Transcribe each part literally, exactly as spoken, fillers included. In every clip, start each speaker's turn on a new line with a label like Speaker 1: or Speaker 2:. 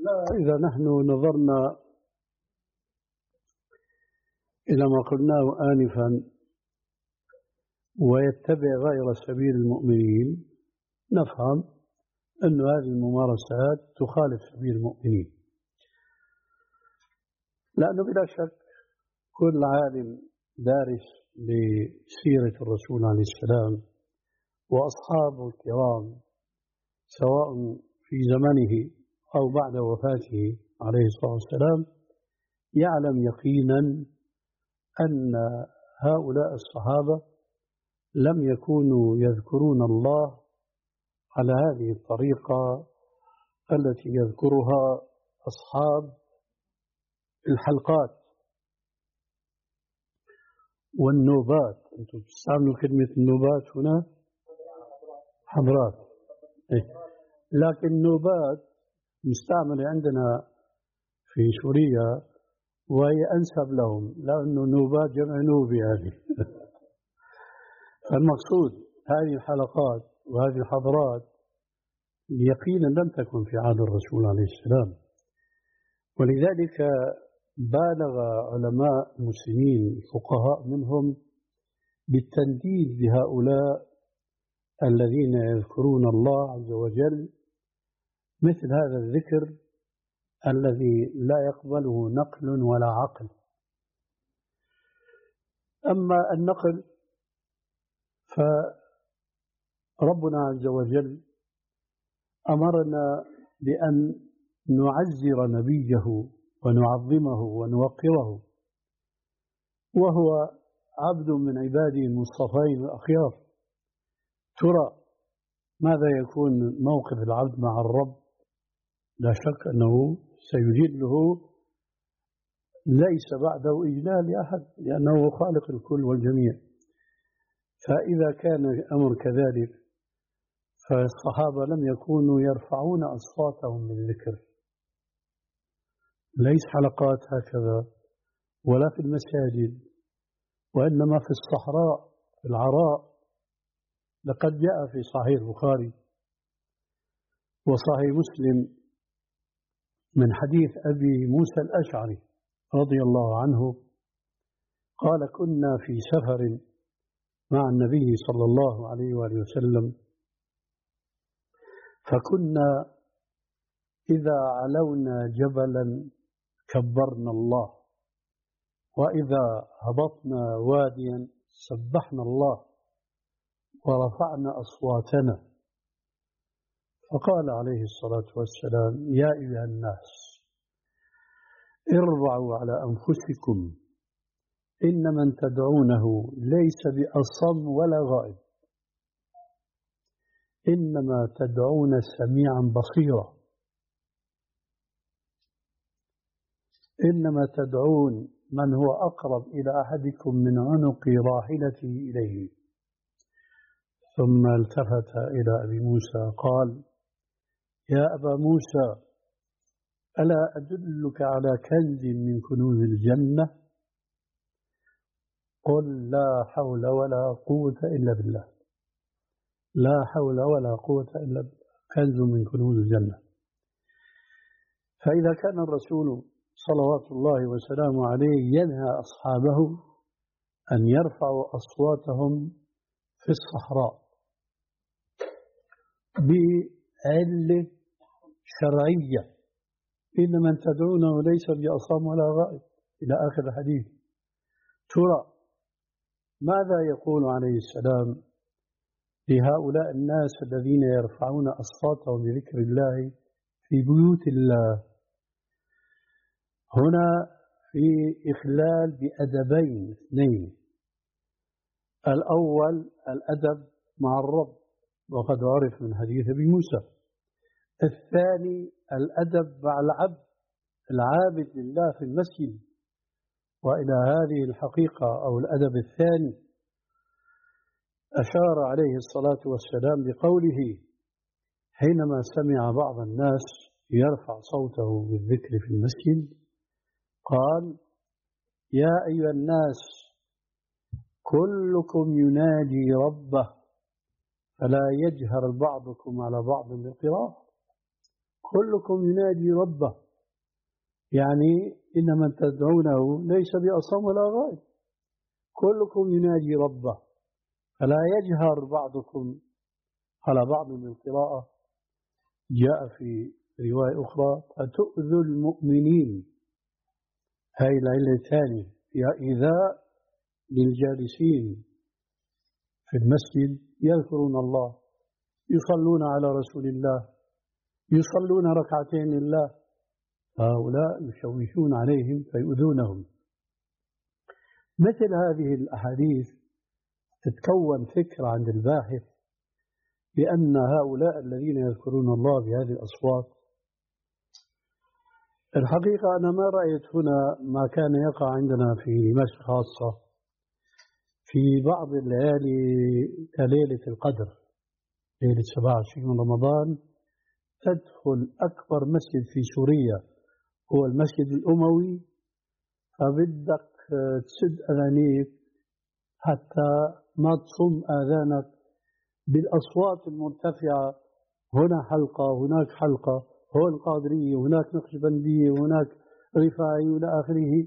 Speaker 1: إذا نحن نظرنا إلى ما قلناه آنفا ويتبع غير سبيل المؤمنين نفهم أن هذه الممارسات تخالف سبيل المؤمنين، لأنه بلا شك كل عالم دارس لسيرة الرسول عليه السلام وأصحابه الكرام سواء في زمنه أو بعد وفاته عليه الصلاة والسلام يعلم يقينا أن هؤلاء الصحابة لم يكونوا يذكرون الله على هذه الطريقة التي يذكرها أصحاب الحلقات والنوبات. أنتم تستعملوا كلمة النوبات هنا حضرات، لكن النوبات مستعملة عندنا في سوريا وهي أنسب لهم، لأنه نوبات جمع نوبي هذه. فالمقصود هذه الحلقات وهذه الحضرات يقينا لم تكن في عهد الرسول عليه السلام، ولذلك بالغ علماء المسلمين الفقهاء منهم بالتنديد بهؤلاء الذين يذكرون الله عز وجل مثل هذا الذكر الذي لا يقبله نقل ولا عقل. أما النقل فربنا عز وجل أمرنا بأن نعزر نبيه ونعظمه ونوقره، وهو عبد من عباده المصطفين الأخيار. ترى ماذا يكون موقف العبد مع الرب؟ لا شك أنه سيجله ليس بعده إجلال لأحد، لأنه خالق الكل والجميع. فإذا كان الأمر كذلك فالصحابة لم يكونوا يرفعون أصواتهم بالذكر، ليس حلقات هكذا ولا في المساجد، وإنما في الصحراء في العراء. لقد جاء في صحيح البخاري وصحيح مسلم من حديث أبي موسى الأشعري رضي الله عنه قال: كنا في سفر مع النبي صلى الله عليه وآله وسلم، فكنا إذا علونا جبلا كبرنا الله، وإذا هبطنا واديا سبحنا الله ورفعنا أصواتنا. فقال عليه الصلاة والسلام: يا أيها الناس اربعوا على أنفسكم، إن من تدعونه ليس بأصم ولا غائب، إنما تدعون سميعا بصيرا، إنما تدعون من هو أقرب إلى أحدكم من عنق راحلته إليه. ثم التفت إلى أبي موسى قال: يا أبا موسى، ألا أدلك على كنز من كنوز الجنة؟ قل لا حول ولا قوة إلا بالله، لا حول ولا قوة إلا بالله، كنز من كنوز الجنة. فإذا كان الرسول صلوات الله وسلامه عليه ينهى أصحابه أن يرفعوا أصواتهم في الصحراء بعلة شرعية، إن من تدعونه ليس بأصم ولا غائب، إلى آخر الحديث. ترى ماذا يقول عليه السلام لهؤلاء الناس الذين يرفعون أصواتهم بذكر الله في بيوت الله؟ هنا في إخلال بأدبين اثنين: الأول الأدب مع الرب، وقد عرف من حديث أبي موسى. الثاني الأدب مع العبد العابد لله في المسجد. وإلى هذه الحقيقة أو الأدب الثاني أشار عليه الصلاة والسلام بقوله حينما سمع بعض الناس يرفع صوته بالذكر في المسجد، قال: يا أيها الناس كلكم ينادي ربه فلا يجهر بعضكم على بعض بالقراءة. كلكم ينادي ربه، يعني إن من تدعونه ليس بأصم ولا غائب، كلكم ينادي ربه، فلا يجهر بعضكم على بعض من القراءة. جاء في رواية أخرى فتؤذوا المؤمنين، هاي العلة الثانية فيها إيذاء للجالسين في المسجد يذكرون الله، يصلون على رسول الله، يصلون ركعتين لله، هؤلاء يشوشون عليهم فيؤذونهم. مثل هذه الأحاديث تتكون فكرة عند الباحث بأن هؤلاء الذين يذكرون الله بهذه الأصوات، الحقيقة أنا ما رأيت هنا ما كان يقع عندنا في دمشق خاصة في بعض الليالي كليلة القدر، ليلة سبعة وعشرين من رمضان، تدخل أكبر مسجد في سوريا هو المسجد الأموي، فبدك تسد أذانيك حتى ما تصم آذانك بالأصوات المرتفعة، هنا حلقة هناك حلقة، هون قادرية هناك نقشبندية هناك رفاعي إلى آخره.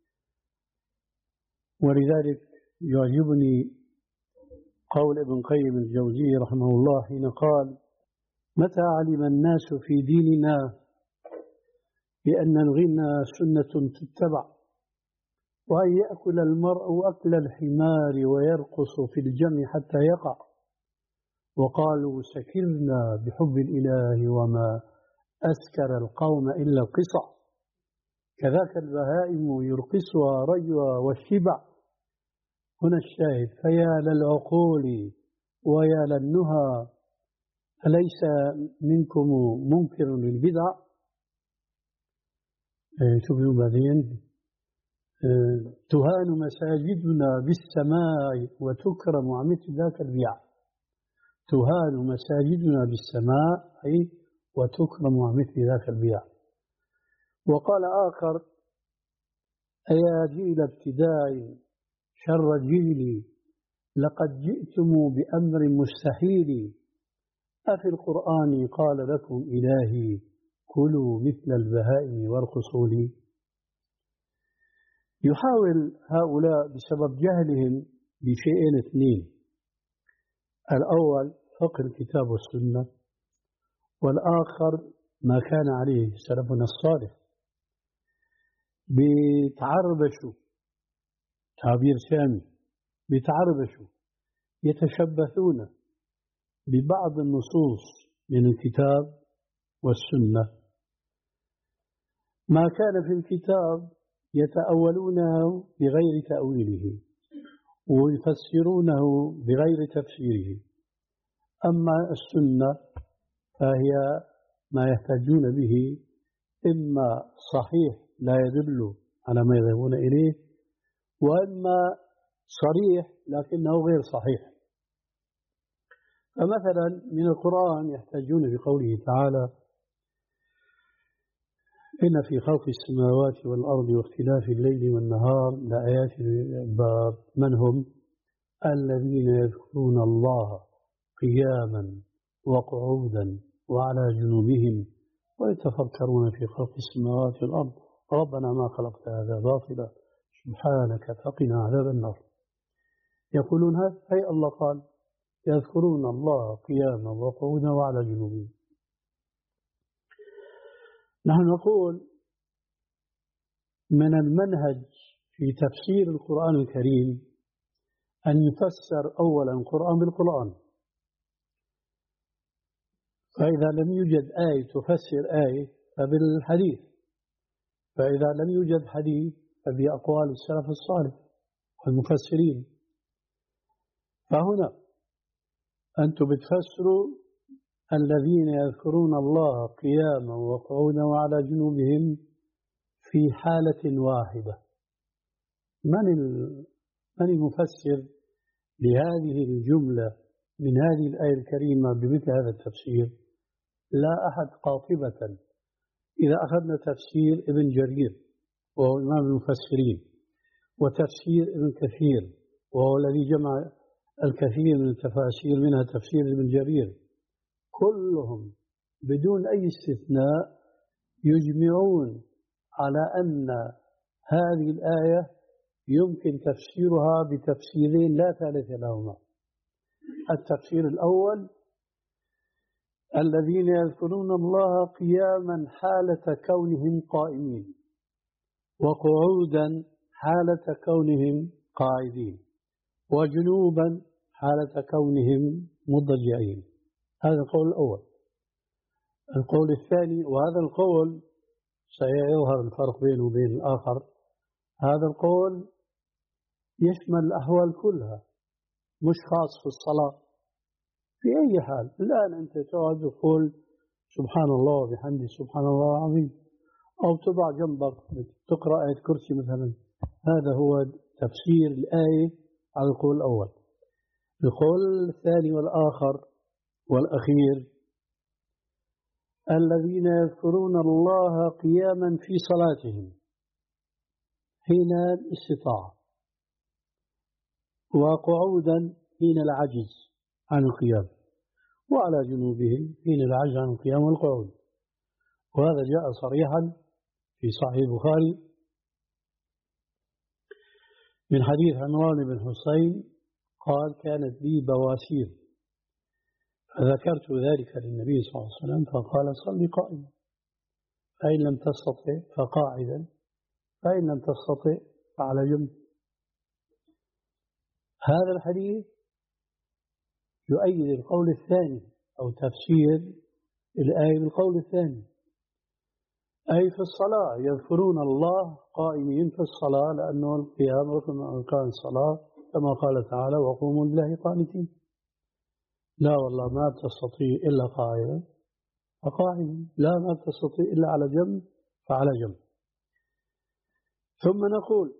Speaker 1: ولذلك يعجبني قول ابن قيم الجوزي رحمه الله حين قال: متى علم الناس في ديننا بأن الغنى سنة تتبع، وأن يأكل المرء أكل الحمار ويرقص في الجمع حتى يقع، وقالوا سكرنا بحب الإله وما أسكر القوم إلا القصع، كذاك البهائم يرقصها رجوى والشبع. هنا الشاهد: فيا للعقول ويا للنهى، أليس منكم منكر للبدع؟ شوفوا بعدين: تهان مساجدنا بالسماء وتكرم ومثل ذاك البيع. تهان مساجدنا بالسماء أي وتكرم ومثل ذاك البيع. وقال آخر: أيا جيل ابتداء شر جيلي، لقد جئتم بأمر مستحيل، أفي القرآن قال لكم إلهي كلوا مثل البهائم وارقصوا لي. يحاول هؤلاء بسبب جهلهم بشيئين اثنين: الأول فقه الكتاب والسنة، والآخر ما كان عليه سلفنا الصالح. بيتعربشوا، تعبير سامي، بيتعربشوا، يتشبثون ببعض النصوص من الكتاب والسنة، ما كان في الكتاب يتأولونه بغير تأويله ويفسرونه بغير تفسيره، أما السنة فهي ما يحتاجون به، إما صحيح لا يدل على ما يذهبون إليه، وإما صريح لكنه غير صحيح. فمثلا من القرآن يحتاجون بقوله تعالى: إن في خلق السماوات والأرض واختلاف الليل والنهار لآيات للألباب. من هم؟ الذين يذكرون الله قياما وقعودا وعلى جنوبهم ويتفكرون في خلق السماوات والأرض ربنا ما خلقت هذا باطلا سبحانك فقنا عذاب النار. يقولون هذا، هي الله قال: يذكرون الله قياما وقعودا وعلى جنوبهم. نحن نقول من المنهج في تفسير القرآن الكريم أن يفسر أولا القرآن بالقرآن، فإذا لم يوجد آية تفسر آية فبالحديث، فإذا لم يوجد حديث فبأقوال السلف الصالح والمفسرين. فهنا أنتم بتفسروا الذين يذكرون الله قياما وقعودا وعلى جنوبهم في حالة واحدة. من من المفسر لهذه الجملة من هذه الآية الكريمة بمثل هذا التفسير؟ لا أحد قاطبة. إذا أخذنا تفسير ابن جرير وهو إمام المفسرين، وتفسير ابن كثير وهو الذي جمع الكثير من التفاسير منها تفسير ابن جرير، كلهم بدون أي استثناء يجمعون على أن هذه الآية يمكن تفسيرها بتفسيرين لا ثالث لهما. التفسير الأول: الذين يذكرون الله قياما حالة كونهم قائمين، وقعودا حالة كونهم قاعدين، وجنوبا حالة كونهم مضجعين. هذا القول الأول. القول الثاني، وهذا القول سيظهر الفرق بينه وبين الآخر، هذا القول يشمل الأحوال كلها، مش خاص في الصلاة، في أي حال. الآن أنت تقعد تقول سبحان الله وبحمده سبحان الله العظيم، أو تضع جنبك تقرأ آية كرسي مثلا. هذا هو تفسير الآية على القول الأول. القول الثاني والآخر والأخير: الذين يذكرون الله قياما في صلاتهم حين الاستطاعة، وقعودا حين العجز عن القيام، وعلى جنوبهم حين العجز عن القيام والقعود. وهذا جاء صريحا في صحيح البخاري من حديث عمران بن حسين قال: كانت لي بواسير، فذكرت ذلك للنبي صلى الله عليه وسلم فقال: صل قائما، فإن لم تستطع فقاعدا، فإن لم تستطع فعلى جنب. هذا الحديث يؤيد القول الثاني أو تفسير الآية بالقول الثاني، أي في الصلاة يذكرون الله قائمين في الصلاة، لأنه القيام ركن من أركان الصلاة، كما قال تعالى: وقوموا لله قانتين. لا والله ما تستطيع إلا قائما فقائما، لا ما تستطيع إلا على جنب فعلى جنب. ثم نقول: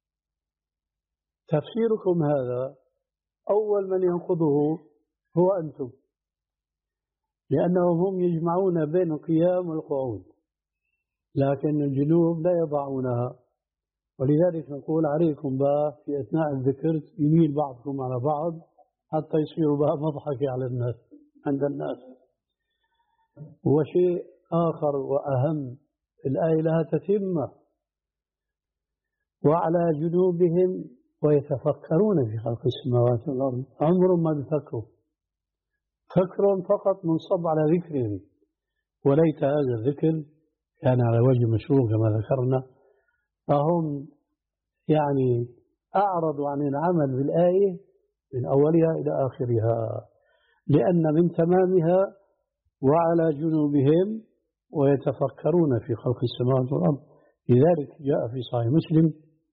Speaker 1: تفسيركم هذا أول من ينقضه هو أنتم، لأنهم هم يجمعون بين القيام والقعود، لكن الجنوب لا يضعونها. ولذلك نقول: عليكم بقى في أثناء الذكر يميل بعضكم على بعض حتى يصيروا بقى مضحك على الناس عند الناس. وشيء آخر وأهم، الآية لها تتمة: وعلى جنوبهم ويتفكرون في خلق السماوات والأرض. عمرهم ما بيفكروا، فكرهم فقط منصب على ذكرهم، وليت هذا الذكر كان على وجه مشروع كما ذكرنا. فهم يعني أعرضوا عن العمل بالآية من أولها إلى آخرها، لأن من تمامها وعلى جنوبهم ويتفكرون في خلق السماوات والأرض. لذلك جاء في صحيح مسلم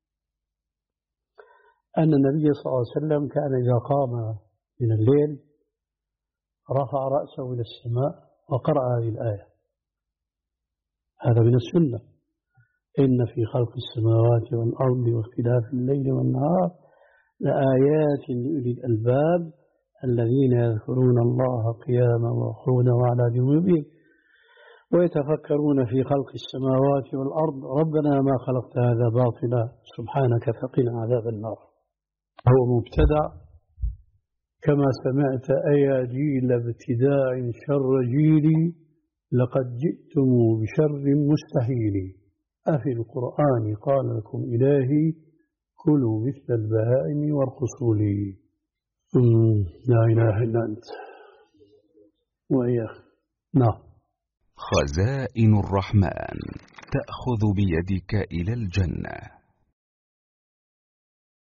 Speaker 1: أن النبي صلى الله عليه وسلم كان إذا قام من الليل رفع رأسه إلى السماء وقرأ هذه الآية. هذا من السنة: إن في خلق السماوات والأرض واختلاف الليل والنهار لآيات لأولي الألباب الذين يذكرون الله قياما وقعودا وعلى جنوبهم ويتفكرون في خلق السماوات والأرض ربنا ما خلقت هذا باطلا سبحانك فقنا عذاب النار. هو مبتدع كما سمعت: أيا جيل ابتداع شر جيلي لقد جئتم بشر مستحيل، أفي القرآن قال لكم إلهي كلوا مثل البهائم وارقصوا لي. لا إله إلا أنت وإياك. نعم.
Speaker 2: خزائن الرحمن تأخذ بيدك إلى الجنة.